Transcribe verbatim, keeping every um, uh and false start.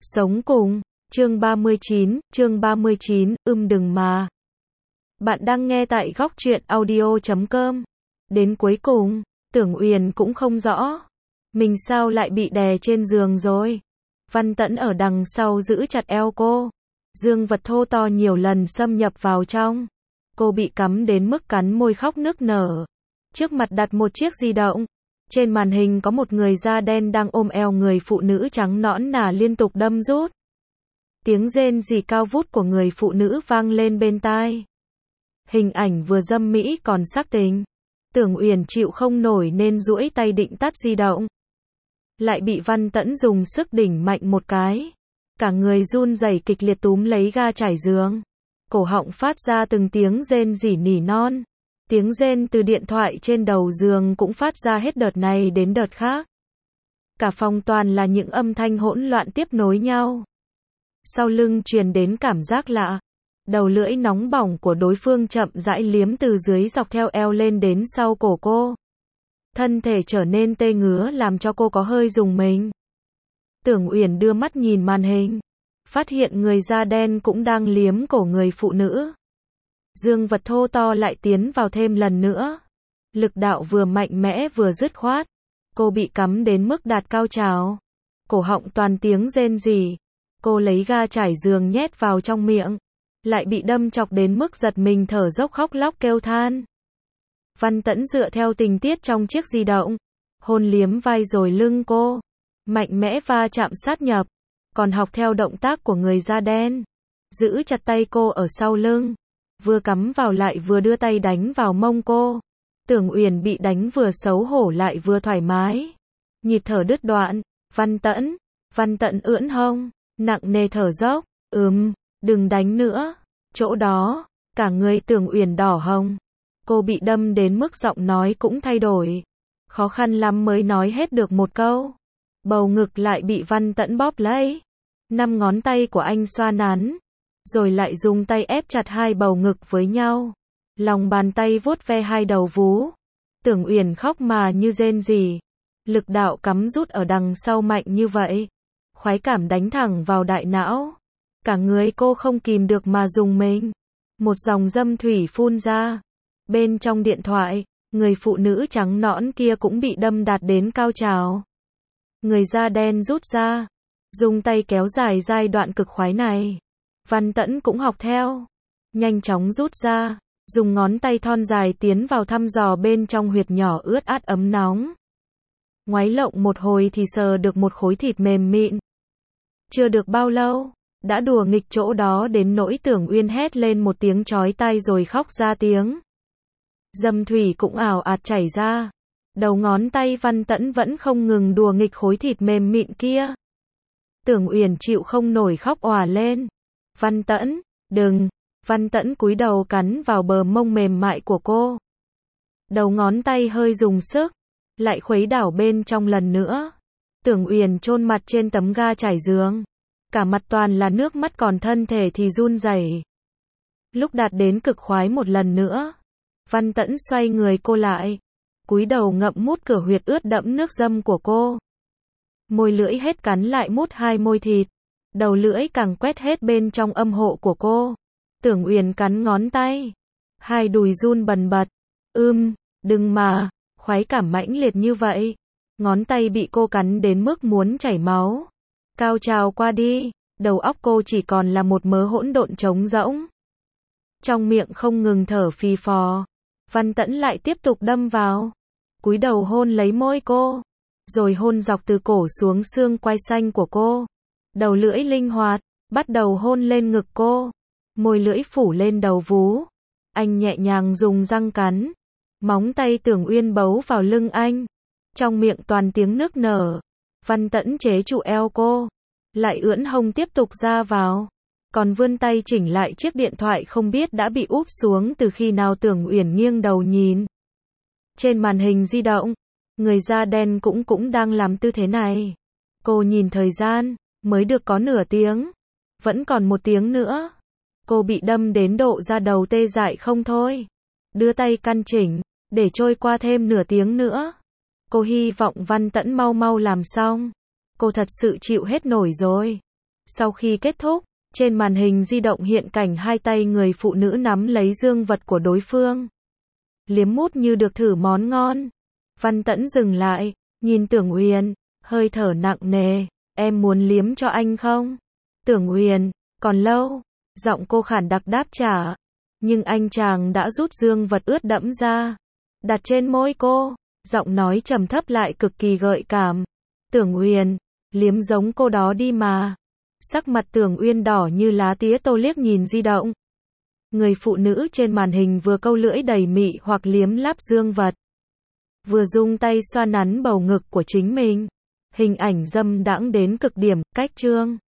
Sống cùng, chương ba mươi chín, chương ba mươi chín, ưm đừng mà. Bạn đang nghe tại góc truyện audio chấm com. Đến cuối cùng, Tưởng Uyển cũng không rõ. Mình sao lại bị đè trên giường rồi. Văn Tẫn ở đằng sau giữ chặt eo cô. Dương vật thô to nhiều lần xâm nhập vào trong. Cô bị cắm đến mức cắn môi khóc nức nở. Trước mặt đặt một chiếc di động. Trên màn hình có một người da đen đang ôm eo người phụ nữ trắng nõn nà liên tục đâm rút. Tiếng rên rỉ cao vút của người phụ nữ vang lên bên tai. Hình ảnh vừa dâm mỹ còn sắc tình. Tưởng Uyển chịu không nổi nên duỗi tay định tắt di động. Lại bị Văn Tẫn dùng sức đỉnh mạnh một cái. Cả người run rẩy kịch liệt túm lấy ga trải giường. Cổ họng phát ra từng tiếng rên rỉ nỉ non. Tiếng rên từ điện thoại trên đầu giường cũng phát ra hết đợt này đến đợt khác. Cả phòng toàn là những âm thanh hỗn loạn tiếp nối nhau. Sau lưng truyền đến cảm giác lạ. Đầu lưỡi nóng bỏng của đối phương chậm rãi liếm từ dưới dọc theo eo lên đến sau cổ cô. Thân thể trở nên tê ngứa làm cho cô có hơi rùng mình. Tưởng Uyển đưa mắt nhìn màn hình. Phát hiện người da đen cũng đang liếm cổ người phụ nữ. Dương vật thô to lại tiến vào thêm lần nữa. Lực đạo vừa mạnh mẽ vừa dứt khoát. Cô bị cắm đến mức đạt cao trào. Cổ họng toàn tiếng rên rỉ. Cô lấy ga trải giường nhét vào trong miệng. Lại bị đâm chọc đến mức giật mình thở dốc khóc lóc kêu than. Văn Tẫn dựa theo tình tiết trong chiếc di động. Hôn liếm vai rồi lưng cô. Mạnh mẽ va chạm sát nhập. Còn học theo động tác của người da đen. Giữ chặt tay cô ở sau lưng. Vừa cắm vào lại vừa đưa tay đánh vào mông cô. Tưởng Uyển bị đánh vừa xấu hổ lại vừa thoải mái. Nhịp thở đứt đoạn. Văn Tẫn. Văn Tẫn ưỡn hông. Nặng nề thở dốc. Ừm, đừng đánh nữa. Chỗ đó. Cả người Tưởng Uyển đỏ hồng. Cô bị đâm đến mức giọng nói cũng thay đổi. Khó khăn lắm mới nói hết được một câu. Bầu ngực lại bị Văn Tẫn bóp lấy. Năm ngón tay của anh xoa nắn. Rồi lại dùng tay ép chặt hai bầu ngực với nhau. Lòng bàn tay vuốt ve hai đầu vú. Tưởng Uyển khóc mà như rên rỉ. Lực đạo cắm rút ở đằng sau mạnh như vậy. Khoái cảm đánh thẳng vào đại não. Cả người cô không kìm được mà rùng mình. Một dòng dâm thủy phun ra. Bên trong điện thoại, người phụ nữ trắng nõn kia cũng bị đâm đạt đến cao trào. Người da đen rút ra. Dùng tay kéo dài giai đoạn cực khoái này. Văn Tẫn cũng học theo. Nhanh chóng rút ra. Dùng ngón tay thon dài tiến vào thăm dò bên trong huyệt nhỏ ướt át ấm nóng. Ngoáy lộng một hồi thì sờ được một khối thịt mềm mịn. Chưa được bao lâu, đã đùa nghịch chỗ đó đến nỗi Tưởng Uyên hét lên một tiếng chói tai rồi khóc ra tiếng. Dâm thủy cũng ào ạt chảy ra. Đầu ngón tay Văn Tẫn vẫn không ngừng đùa nghịch khối thịt mềm mịn kia. Tưởng Uyển chịu không nổi khóc òa lên. Văn Tẫn, đừng. Văn Tẫn cúi đầu cắn vào bờ mông mềm mại của cô. Đầu ngón tay hơi dùng sức. Lại khuấy đảo bên trong lần nữa. Tưởng Uyển chôn mặt trên tấm ga trải giường. Cả mặt toàn là nước mắt còn thân thể thì run rẩy. Lúc đạt đến cực khoái một lần nữa. Văn Tẫn xoay người cô lại. Cúi đầu ngậm mút cửa huyệt ướt đẫm nước dâm của cô. Môi lưỡi hết cắn lại mút hai môi thịt. Đầu lưỡi càng quét hết bên trong âm hộ của cô. Tưởng Uyển cắn ngón tay. Hai đùi run bần bật. Ưm, đừng mà. Khoái cảm mãnh liệt như vậy. Ngón tay bị cô cắn đến mức muốn chảy máu. Cao trào qua đi. Đầu óc cô chỉ còn là một mớ hỗn độn trống rỗng. Trong miệng không ngừng thở phì phò. Văn Tẫn lại tiếp tục đâm vào. Cúi đầu hôn lấy môi cô. Rồi hôn dọc từ cổ xuống xương quai xanh của cô. Đầu lưỡi linh hoạt. Bắt đầu hôn lên ngực cô. Môi lưỡi phủ lên đầu vú. Anh nhẹ nhàng dùng răng cắn. Móng tay Tưởng Uyên bấu vào lưng anh. Trong miệng toàn tiếng nức nở. Văn Tẫn chế trụ eo cô. Lại ưỡn hông tiếp tục ra vào. Còn vươn tay chỉnh lại chiếc điện thoại không biết đã bị úp xuống từ khi nào. Tưởng Uyển nghiêng đầu nhìn. Trên màn hình di động. Người da đen cũng cũng đang làm tư thế này. Cô nhìn thời gian. Mới được có nửa tiếng. Vẫn còn một tiếng nữa. Cô bị đâm đến độ da đầu tê dại không thôi. Đưa tay căn chỉnh. Để trôi qua thêm nửa tiếng nữa. Cô hy vọng Văn Tẫn mau mau làm xong. Cô thật sự chịu hết nổi rồi. Sau khi kết thúc, trên màn hình di động hiện cảnh hai tay người phụ nữ nắm lấy dương vật của đối phương. Liếm mút như được thử món ngon. Văn Tẫn dừng lại, nhìn Tưởng Uyên, hơi thở nặng nề, em muốn liếm cho anh không? Tưởng Uyên, còn lâu, giọng cô khản đặc đáp trả. Nhưng anh chàng đã rút dương vật ướt đẫm ra, đặt trên môi cô, giọng nói trầm thấp lại cực kỳ gợi cảm. Tưởng Uyên, liếm giống cô đó đi mà. Sắc mặt Tưởng Uyên đỏ như lá tía tô liếc nhìn di động. Người phụ nữ trên màn hình vừa câu lưỡi đầy mị hoặc liếm láp dương vật, vừa dùng tay xoa nắn bầu ngực của chính mình. Hình ảnh dâm đãng đến cực điểm, cách chương